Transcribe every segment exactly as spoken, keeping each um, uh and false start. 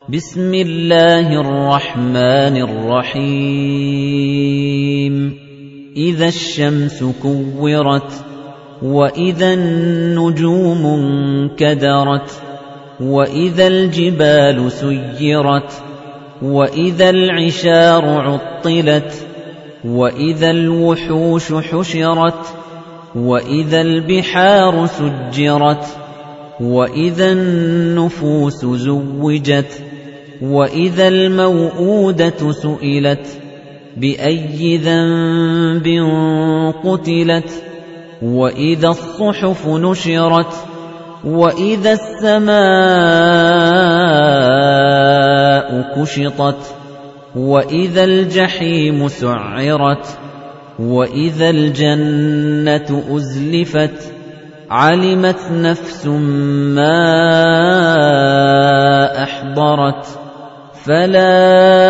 بسم الله الرحمن الرحيم إذا الشمس كورت وإذا النجوم انكدرت وإذا الجبال سيرت وإذا العشار عطلت وإذا الوحوش حشرت وإذا البحار سجرت وإذا النفوس زوجت وإذا الموءودة سئلت بأي ذنب قتلت وإذا الصحف نشرت وإذا السماء كشطت وإذا الجحيم سعرت وإذا الجنة أزلفت علمت نفس ما أحضرت فلا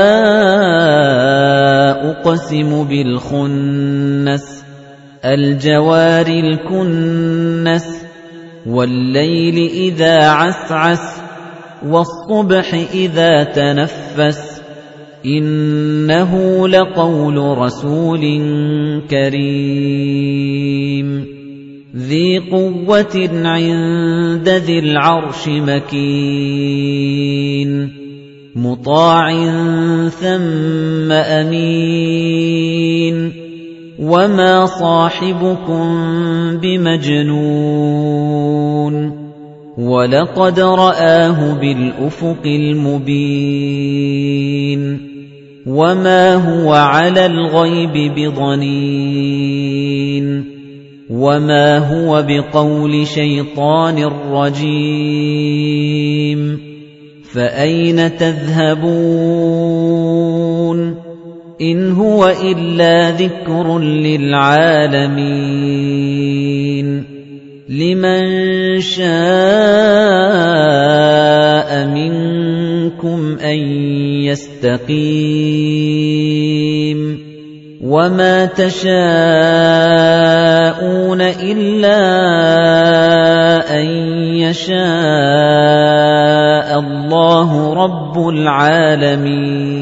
أقسم بالخنس الجوار الكنس والليل إذا عسعس والصبح إذا تنفس إنه لقول رسول كريم ذي قوة عند ذي العرش مكين مطاع ثم أمين وما صاحبكم بمجنون ولقد رآه بالأفق المبين وما هو على الغيب بضنين وما هو بقول شيطان رجيم فأين تذهبون إن هو إلا ذكر للعالمين لمن شاء منكم أن يستقيم وما تشاءون إلا أن يشاء الله رب العالمين